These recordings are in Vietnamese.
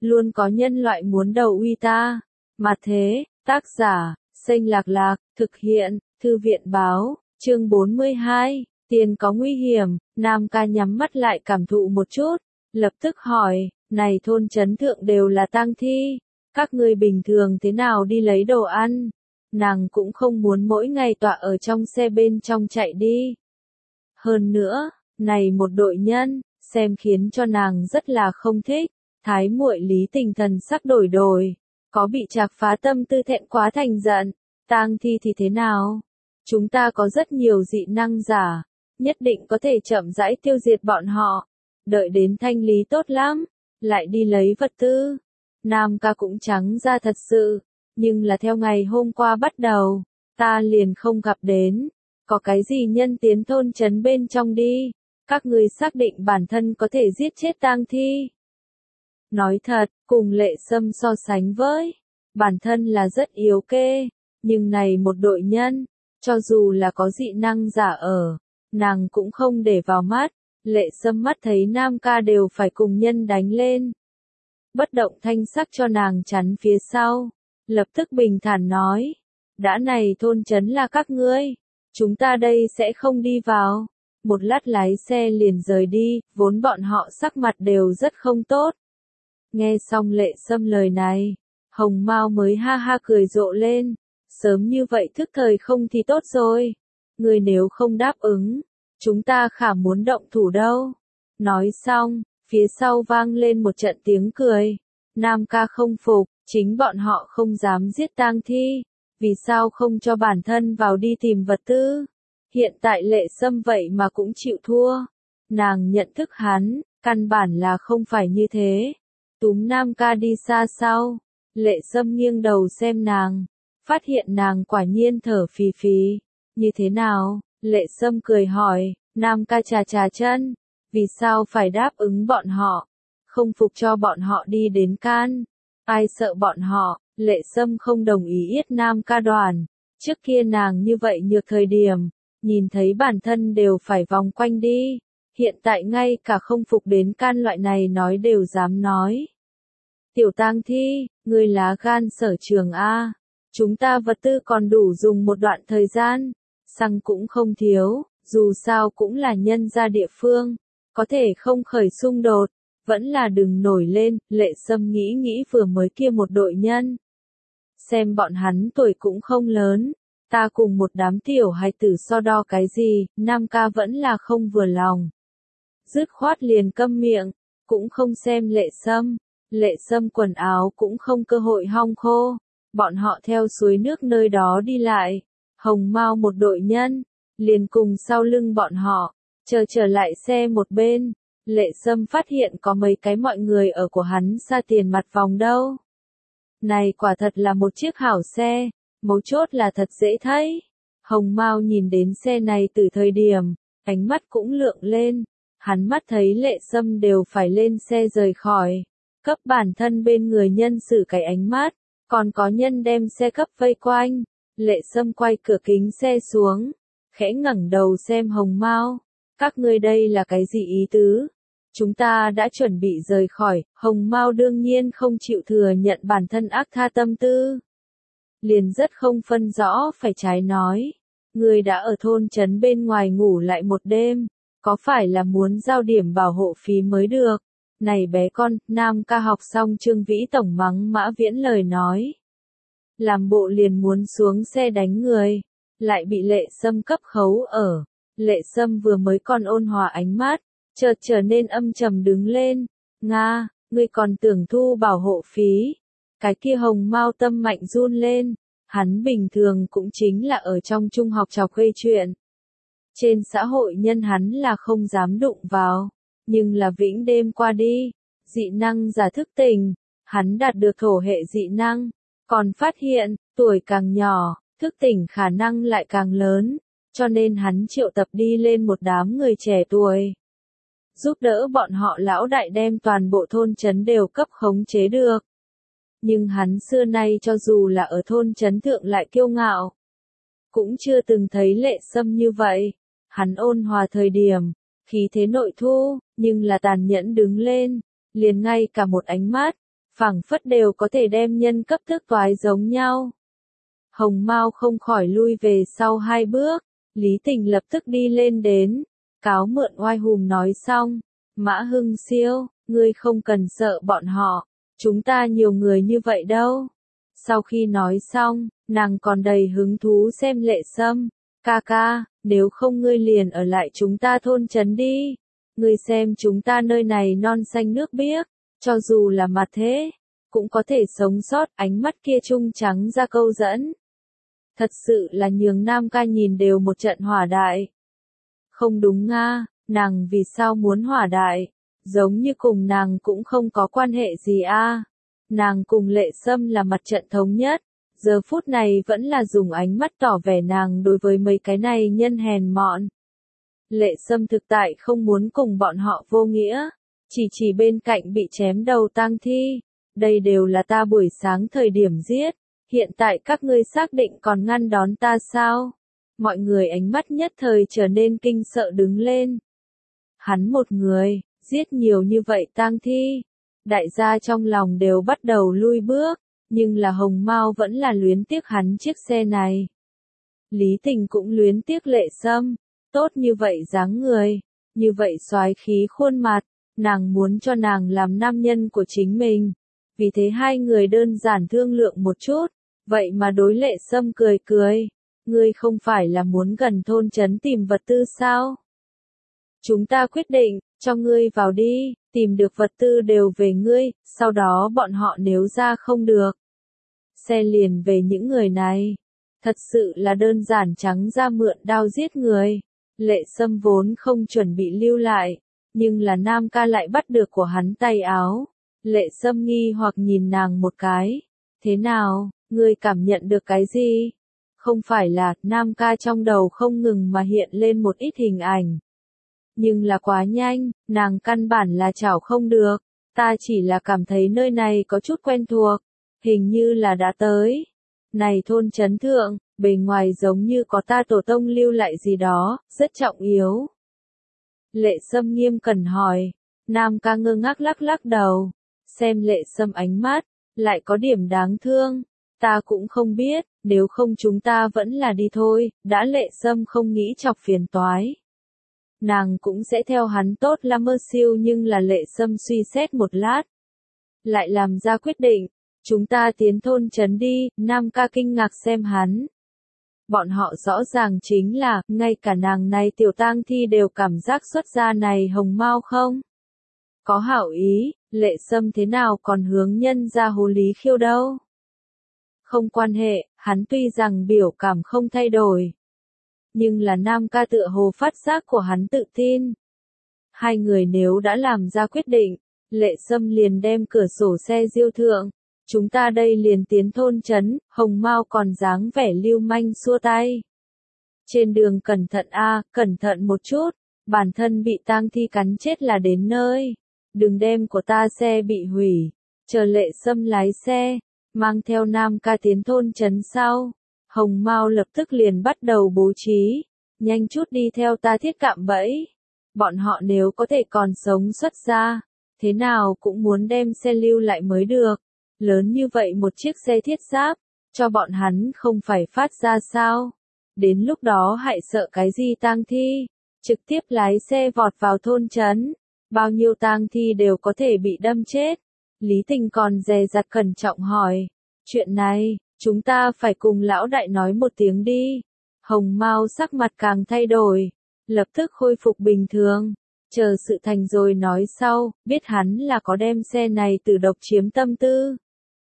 luôn có nhân loại muốn đầu uy ta. Mà thế, tác giả, Xanh Lạc Lạc, thực hiện, Thư viện Báo, chương 42, tiền có nguy hiểm, Nam Ca nhắm mắt lại cảm thụ một chút, lập tức hỏi, này thôn trấn thượng đều là tang thi, các ngươi bình thường thế nào đi lấy đồ ăn? Nàng cũng không muốn mỗi ngày tọa ở trong xe bên trong chạy đi. Hơn nữa, này một đội nhân, xem khiến cho nàng rất là không thích. Thái muội Lý Tình thần sắc đổi đổi, có bị Trạc Phá tâm tư thẹn quá thành giận, tang thi thì thế nào? Chúng ta có rất nhiều dị năng giả, nhất định có thể chậm rãi tiêu diệt bọn họ, đợi đến thanh lý tốt lắm, lại đi lấy vật tư. Nam Ca cũng trắng ra thật sự, nhưng là theo ngày hôm qua bắt đầu, ta liền không gặp đến, có cái gì nhân tiến thôn trấn bên trong đi, các ngươi xác định bản thân có thể giết chết tang thi. Nói thật, cùng Lệ Sâm so sánh với, bản thân là rất yếu kê, nhưng này một đội nhân, cho dù là có dị năng giả ở, nàng cũng không để vào mắt, Lệ Sâm mắt thấy Nam Ca đều phải cùng nhân đánh lên. Bất động thanh sắc cho nàng chắn phía sau, lập tức bình thản nói, đã này thôn trấn là các ngươi, chúng ta đây sẽ không đi vào. Một lát lái xe liền rời đi, vốn bọn họ sắc mặt đều rất không tốt. Nghe xong Lệ Sâm lời này, Hồng Mao mới ha ha cười rộ lên, sớm như vậy thức thời không thì tốt rồi, người nếu không đáp ứng, chúng ta khả muốn động thủ đâu. Nói xong, phía sau vang lên một trận tiếng cười, Nam Ca không phục, chính bọn họ không dám giết tang thi, vì sao không cho bản thân vào đi tìm vật tư. Hiện tại Lệ Sâm vậy mà cũng chịu thua, nàng nhận thức hắn, căn bản là không phải như thế. Túm Nam Ca đi xa sau, Lệ Sâm nghiêng đầu xem nàng, phát hiện nàng quả nhiên thở phì phì. Như thế nào? Lệ Sâm cười hỏi, Nam Ca chà chà chân, vì sao phải đáp ứng bọn họ? Không phục cho bọn họ đi đến can. Ai sợ bọn họ? Lệ Sâm không đồng ý yết Nam Ca đoàn. Trước kia nàng như vậy nhược thời điểm, nhìn thấy bản thân đều phải vòng quanh đi. Hiện tại ngay cả không phục đến can loại này nói đều dám nói. Tiểu tang thi, ngươi lá gan sở trường A. Chúng ta vật tư còn đủ dùng một đoạn thời gian. Xăng cũng không thiếu, dù sao cũng là nhân gia địa phương. Có thể không khởi xung đột, vẫn là đừng nổi lên. Lệ Sâm nghĩ vừa mới kia một đội nhân. Xem bọn hắn tuổi cũng không lớn. Ta cùng một đám tiểu hài tử so đo cái gì, Nam Ca vẫn là không vừa lòng. Dứt khoát liền câm miệng, cũng không xem Lệ Sâm. Lệ Sâm quần áo cũng không cơ hội hong khô. Bọn họ theo suối nước nơi đó đi lại. Hồng Mao một đội nhân, liền cùng sau lưng bọn họ, trở lại xe một bên. Lệ Sâm phát hiện có mấy cái mọi người ở của hắn xa tiền mặt vòng đâu. Này quả thật là một chiếc hảo xe, mấu chốt là thật dễ thấy. Hồng Mao nhìn đến xe này từ thời điểm, ánh mắt cũng lượng lên. Hắn mắt thấy Lệ Sâm đều phải lên xe rời khỏi. Cấp bản thân bên người nhân xử cái ánh mắt, còn có nhân đem xe cấp vây quanh. Lệ Sâm quay cửa kính xe xuống, khẽ ngẩng đầu xem Hồng Mao. Các ngươi đây là cái gì ý tứ? Chúng ta đã chuẩn bị rời khỏi. Hồng Mao đương nhiên không chịu thừa nhận bản thân ác tha tâm tư. Liền rất không phân rõ phải trái nói. Ngươi đã ở thôn trấn bên ngoài ngủ lại một đêm, có phải là muốn giao điểm bảo hộ phí mới được? Này bé con, Nam Ca học xong Trương Vĩ Tổng mắng Mã Viễn lời nói. Làm bộ liền muốn xuống xe đánh người, lại bị Lệ Sâm cấp khấu ở. Lệ Sâm vừa mới còn ôn hòa ánh mắt, chợt trở nên âm trầm đứng lên. Nga, ngươi còn tưởng thu bảo hộ phí. Cái kia Hồng Mao tâm mạnh run lên, hắn bình thường cũng chính là ở trong trung học trò khuê chuyện. Trên xã hội nhân hắn là không dám đụng vào. Nhưng là vĩnh đêm qua đi, dị năng giả thức tỉnh, hắn đạt được thổ hệ dị năng, còn phát hiện, tuổi càng nhỏ, thức tỉnh khả năng lại càng lớn, cho nên hắn triệu tập đi lên một đám người trẻ tuổi. Giúp đỡ bọn họ lão đại đem toàn bộ thôn trấn đều cấp khống chế được. Nhưng hắn xưa nay cho dù là ở thôn trấn thượng lại kiêu ngạo, cũng chưa từng thấy Lệ Sâm như vậy. Hắn ôn hòa thời điểm, khí thế nội thu, nhưng là tàn nhẫn đứng lên, liền ngay cả một ánh mắt, phảng phất đều có thể đem nhân cấp thức toái giống nhau. Hồng Mao không khỏi lui về sau 2 bước, Lý Tình lập tức đi lên đến, cáo mượn oai hùng nói xong, Mã Hưng Siêu, ngươi không cần sợ bọn họ, chúng ta nhiều người như vậy đâu. Sau khi nói xong, nàng còn đầy hứng thú xem Lệ Sâm, ca ca, nếu không ngươi liền ở lại chúng ta thôn trấn đi, ngươi xem chúng ta nơi này non xanh nước biếc, cho dù là mặt thế, cũng có thể sống sót, ánh mắt kia trung trắng ra câu dẫn. Thật sự là nhường Nam ca nhìn đều một trận hỏa đại. Không đúng nga, nàng vì sao muốn hỏa đại, giống như cùng nàng cũng không có quan hệ gì a. Nàng cùng Lệ Sâm là mặt trận thống nhất, giờ phút này vẫn là dùng ánh mắt tỏ vẻ nàng đối với mấy cái này nhân hèn mọn. Lệ Sâm thực tại không muốn cùng bọn họ vô nghĩa, chỉ bên cạnh bị chém đầu tang thi, đây đều là ta buổi sáng thời điểm giết, hiện tại các ngươi xác định còn ngăn đón ta sao? Mọi người ánh mắt nhất thời trở nên kinh sợ đứng lên. Hắn một người, giết nhiều như vậy tang thi, đại gia trong lòng đều bắt đầu lui bước, nhưng là Hồng Mao vẫn là luyến tiếc hắn chiếc xe này. Lý Tình cũng luyến tiếc Lệ Sâm, tốt như vậy dáng người, như vậy soái khí khuôn mặt, nàng muốn cho nàng làm nam nhân của chính mình. Vì thế hai người đơn giản thương lượng một chút, vậy mà đối Lệ Sâm cười cười, ngươi không phải là muốn gần thôn trấn tìm vật tư sao? Chúng ta quyết định, cho ngươi vào đi, tìm được vật tư đều về ngươi, sau đó bọn họ nếu ra không được. Xe liền về những người này. Thật sự là đơn giản trắng ra mượn đao giết người. Lệ Sâm vốn không chuẩn bị lưu lại, nhưng là Nam ca lại bắt được của hắn tay áo. Lệ Sâm nghi hoặc nhìn nàng một cái. Thế nào, ngươi cảm nhận được cái gì? Không phải là, Nam ca trong đầu không ngừng mà hiện lên một ít hình ảnh. Nhưng là quá nhanh, nàng căn bản là chảo không được. Ta chỉ là cảm thấy nơi này có chút quen thuộc. Hình như là đã tới. Này thôn trấn thượng, bề ngoài giống như có ta tổ tông lưu lại gì đó, rất trọng yếu. Lệ Sâm nghiêm cẩn hỏi. Nam ca ngơ ngác lắc lắc đầu. Xem Lệ Sâm ánh mắt, lại có điểm đáng thương. Ta cũng không biết, nếu không chúng ta vẫn là đi thôi, đã Lệ Sâm không nghĩ chọc phiền toái. Nàng cũng sẽ theo hắn tốt là mơ siêu, nhưng là Lệ Sâm suy xét một lát. Lại làm ra quyết định, chúng ta tiến thôn trấn đi, Nam ca kinh ngạc xem hắn. Bọn họ rõ ràng chính là, ngay cả nàng này tiểu tang thi đều cảm giác xuất ra này Hồng Mao không? Có hảo ý, Lệ Sâm thế nào còn hướng nhân ra hồ lý khiêu đâu? Không quan hệ, hắn tuy rằng biểu cảm không thay đổi. Nhưng là Nam ca tựa hồ phát giác của hắn tự tin. Hai người nếu đã làm ra quyết định, Lệ Sâm liền đem cửa sổ xe diêu thượng. Chúng ta đây liền tiến thôn trấn, Hồng Mao còn dáng vẻ lưu manh xua tay. Trên đường cẩn thận cẩn thận một chút, bản thân bị tang thi cắn chết là đến nơi. Đừng đem của ta xe bị hủy, chờ Lệ Sâm lái xe, mang theo Nam ca tiến thôn trấn sau. Hồng Mao lập tức liền bắt đầu bố trí, nhanh chút đi theo ta thiết cạm bẫy. Bọn họ nếu có thể còn sống xuất ra, thế nào cũng muốn đem xe lưu lại mới được. Lớn như vậy một chiếc xe thiết giáp, cho bọn hắn không phải phát ra sao. Đến lúc đó hại sợ cái gì tang thi, trực tiếp lái xe vọt vào thôn trấn. Bao nhiêu tang thi đều có thể bị đâm chết. Lý Tình còn dè dặt cẩn trọng hỏi, chuyện này, chúng ta phải cùng lão đại nói một tiếng đi. Hồng Mao sắc mặt càng thay đổi, lập tức khôi phục bình thường. Chờ sự thành rồi nói sau, biết hắn là có đem xe này từ độc chiếm tâm tư.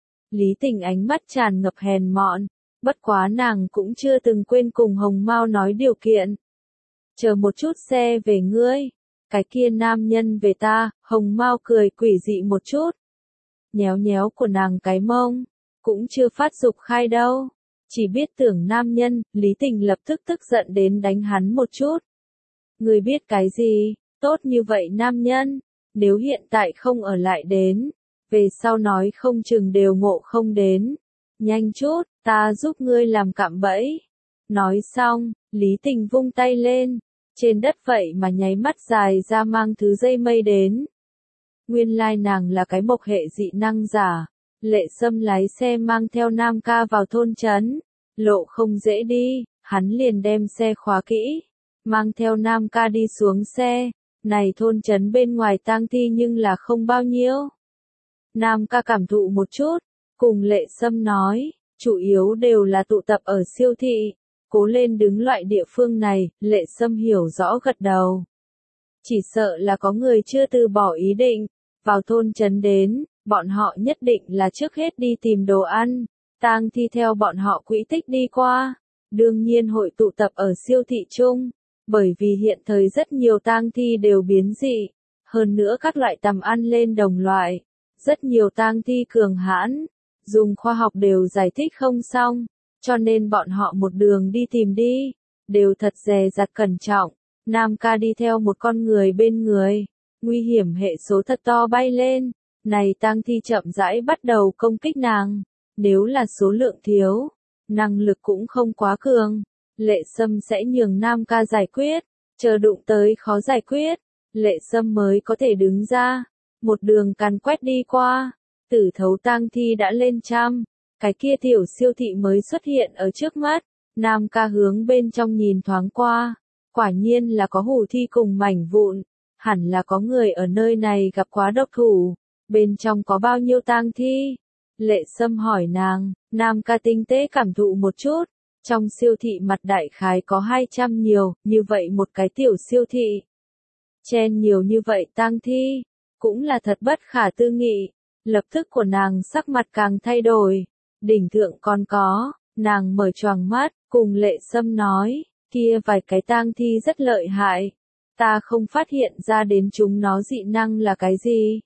Lý Tình ánh mắt tràn ngập hèn mọn, bất quá nàng cũng chưa từng quên cùng Hồng Mao nói điều kiện. Chờ một chút xe về ngươi, cái kia nam nhân về ta. Hồng Mao cười quỷ dị một chút, nhéo nhéo của nàng cái mông, cũng chưa phát dục khai đâu, chỉ biết tưởng nam nhân. Lý Tình lập tức tức giận đến đánh hắn một chút. Ngươi biết cái gì, tốt như vậy nam nhân, nếu hiện tại không ở lại đến, về sau nói không chừng đều ngộ không đến. Nhanh chút, ta giúp ngươi làm cạm bẫy. Nói xong, Lý Tình vung tay lên, trên đất vậy mà nháy mắt dài ra mang thứ dây mây đến. Nguyên lai nàng là cái mộc hệ dị năng giả. Lệ Sâm lái xe mang theo Nam Ca vào thôn trấn. Lộ không dễ đi, hắn liền đem xe khóa kỹ. Mang theo Nam Ca đi xuống xe. Này thôn trấn bên ngoài tang thi nhưng là không bao nhiêu. Nam Ca cảm thụ một chút, cùng Lệ Sâm nói, chủ yếu đều là tụ tập ở siêu thị. Cố lên đứng loại địa phương này, Lệ Sâm hiểu rõ gật đầu. Chỉ sợ là có người chưa từ bỏ ý định, vào thôn trấn đến, bọn họ nhất định là trước hết đi tìm đồ ăn, tang thi theo bọn họ quỹ tích đi qua, đương nhiên hội tụ tập ở siêu thị chung, bởi vì hiện thời rất nhiều tang thi đều biến dị, hơn nữa các loại tầm ăn lên đồng loại, rất nhiều tang thi cường hãn, dùng khoa học đều giải thích không xong, cho nên bọn họ một đường đi tìm đi, đều thật dè dặt cẩn trọng. Nam Ca đi theo một con người bên người, nguy hiểm hệ số thật to bay lên, này tang thi chậm rãi bắt đầu công kích nàng, nếu là số lượng thiếu, năng lực cũng không quá cường, Lệ Sâm sẽ nhường Nam Ca giải quyết, chờ đụng tới khó giải quyết, Lệ Sâm mới có thể đứng ra, một đường càn quét đi qua, tử thấu tang thi đã lên trăm, cái kia tiểu siêu thị mới xuất hiện ở trước mắt, Nam Ca hướng bên trong nhìn thoáng qua. Quả nhiên là có hủ thi cùng mảnh vụn, hẳn là có người ở nơi này gặp quá độc thủ, bên trong có bao nhiêu tang thi? Lệ Sâm hỏi nàng, Nam Ca tinh tế cảm thụ một chút, trong siêu thị mặt đại khái có 200 nhiều, như vậy một cái tiểu siêu thị. Chen nhiều như vậy tang thi, cũng là thật bất khả tư nghị, lập tức của nàng sắc mặt càng thay đổi, đỉnh thượng còn có, nàng mở choàng mắt, cùng Lệ Sâm nói. Kia vài cái tang thi rất lợi hại, ta không phát hiện ra đến chúng nó dị năng là cái gì.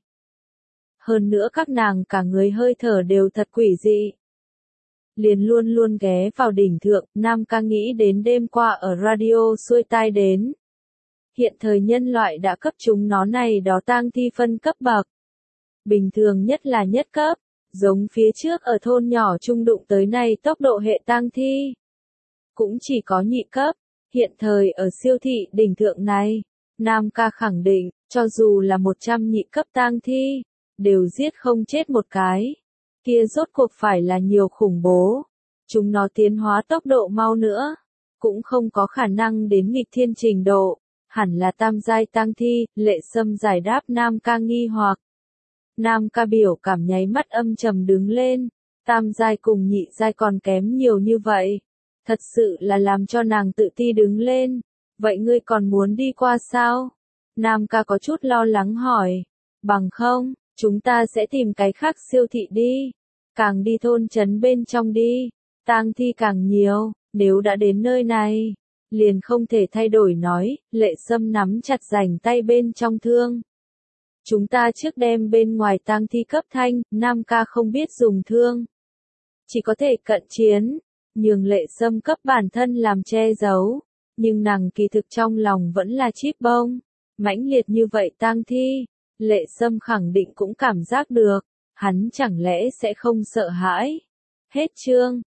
Hơn nữa các nàng cả người hơi thở đều thật quỷ dị. Liền luôn luôn ghé vào đỉnh thượng, Nam Ca nghĩ đến đêm qua ở radio xuôi tai đến. Hiện thời nhân loại đã cấp chúng nó này đó tang thi phân cấp bậc. Bình thường nhất là nhất cấp, giống phía trước ở thôn nhỏ trung đụng tới này tốc độ hệ tang thi. Cũng chỉ có nhị cấp, hiện thời ở siêu thị đỉnh thượng này, Nam Ca khẳng định, cho dù là 100 nhị cấp tang thi, đều giết không chết một cái. Kia rốt cuộc phải là nhiều khủng bố. Chúng nó tiến hóa tốc độ mau nữa, cũng không có khả năng đến nghịch thiên trình độ, hẳn là tam giai tang thi, Lệ Sâm giải đáp Nam Ca nghi hoặc. Nam Ca biểu cảm nháy mắt âm trầm đứng lên, tam giai cùng nhị giai còn kém nhiều như vậy. Thật sự là làm cho nàng tự ti đứng lên. Vậy ngươi còn muốn đi qua sao? Nam Ca có chút lo lắng hỏi. Bằng không, chúng ta sẽ tìm cái khác siêu thị đi. Càng đi thôn trấn bên trong đi. Tang thi càng nhiều, nếu đã đến nơi này. Liền không thể thay đổi nói, Lệ Sâm nắm chặt rảnh tay bên trong thương. Chúng ta trước đem bên ngoài tang thi cấp thanh, Nam Ca không biết dùng thương. Chỉ có thể cận chiến. Nhường Lệ Sâm cấp bản thân làm che giấu, nhưng nàng kỳ thực trong lòng vẫn là chíp bông, mãnh liệt như vậy tang thi, Lệ Sâm khẳng định cũng cảm giác được, hắn chẳng lẽ sẽ không sợ hãi. Hết chương.